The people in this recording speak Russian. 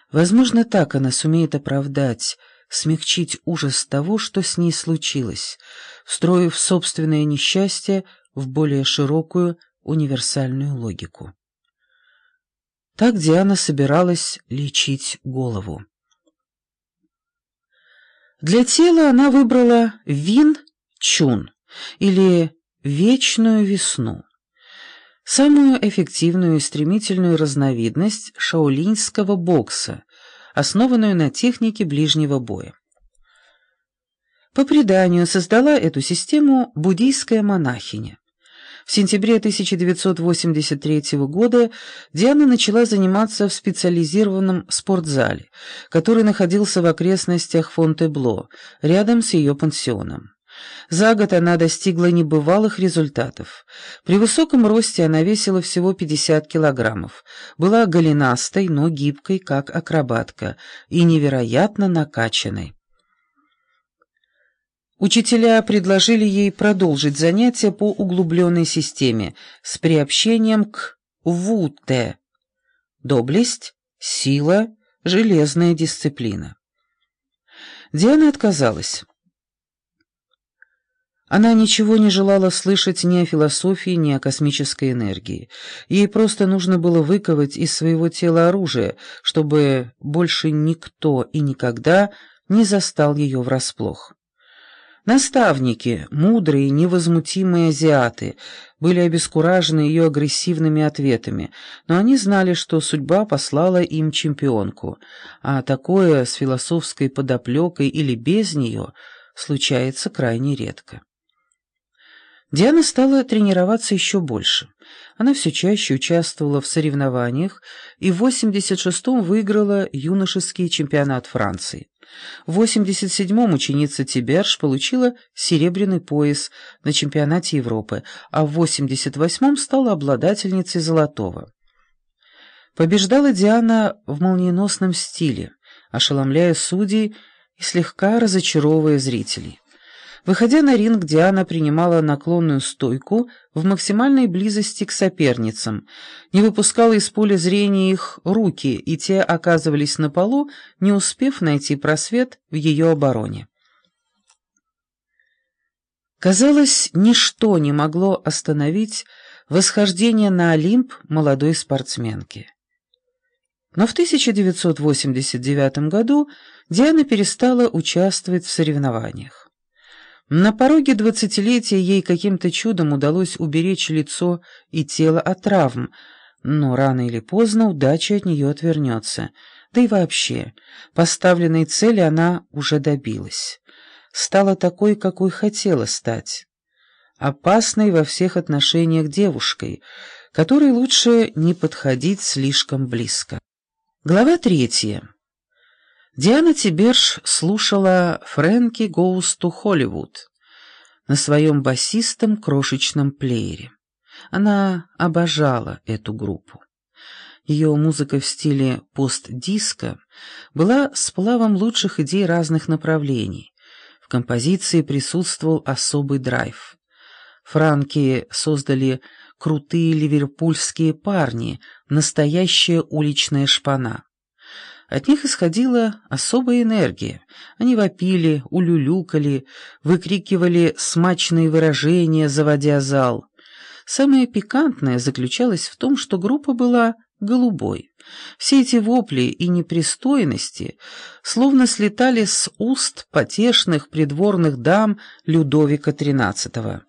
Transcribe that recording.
Возможно, так она сумеет оправдать, смягчить ужас того, что с ней случилось, встроив собственное несчастье в более широкую универсальную логику. Так Диана собиралась лечить голову. Для тела она выбрала Вин-Чун, или вечную весну, самую эффективную и стремительную разновидность шаолиньского бокса, основанную на технике ближнего боя. По преданию, создала эту систему буддийская монахиня. В сентябре 1983 года Диана начала заниматься в специализированном спортзале, который находился в окрестностях Фонтебло, рядом с ее пансионом. За год она достигла небывалых результатов. При высоком росте она весила всего 50 килограммов, была голенастой, но гибкой, как акробатка, и невероятно накачанной. Учителя предложили ей продолжить занятия по углубленной системе с приобщением к ВУТ – доблесть, сила, железная дисциплина. Диана отказалась. Она ничего не желала слышать ни о философии, ни о космической энергии. Ей просто нужно было выковать из своего тела оружие, чтобы больше никто и никогда не застал ее врасплох. Наставники, мудрые, невозмутимые азиаты, были обескуражены ее агрессивными ответами, но они знали, что судьба послала им чемпионку, а такое с философской подоплекой или без нее случается крайне редко. Диана стала тренироваться еще больше. Она все чаще участвовала в соревнованиях и в 86-м выиграла юношеский чемпионат Франции. В 87-м ученица Тиберж получила серебряный пояс на чемпионате Европы, а в 88-м стала обладательницей золотого. Побеждала Диана в молниеносном стиле, ошеломляя судей и слегка разочаровывая зрителей. Выходя на ринг, Диана принимала наклонную стойку в максимальной близости к соперницам, не выпускала из поля зрения их руки, и те оказывались на полу, не успев найти просвет в ее обороне. Казалось, ничто не могло остановить восхождение на Олимп молодой спортсменки. Но в 1989 году Диана перестала участвовать в соревнованиях. На пороге 20-летия ей каким-то чудом удалось уберечь лицо и тело от травм, но рано или поздно удача от нее отвернется. Да и вообще, поставленной цели она уже добилась. Стала такой, какой хотела стать. Опасной во всех отношениях девушкой, которой лучше не подходить слишком близко. Глава 3. Диана Тиберж слушала «Фрэнки Goes to Hollywood» на своем басистом крошечном плеере. Она обожала эту группу. Ее музыка в стиле пост-диско была сплавом лучших идей разных направлений. В композиции присутствовал особый драйв. Франки создали крутые ливерпульские парни, настоящая уличная шпана. От них исходила особая энергия. Они вопили, улюлюкали, выкрикивали смачные выражения, заводя зал. Самое пикантное заключалось в том, что группа была голубой. Все эти вопли и непристойности словно слетали с уст потешных придворных дам Людовика XIII.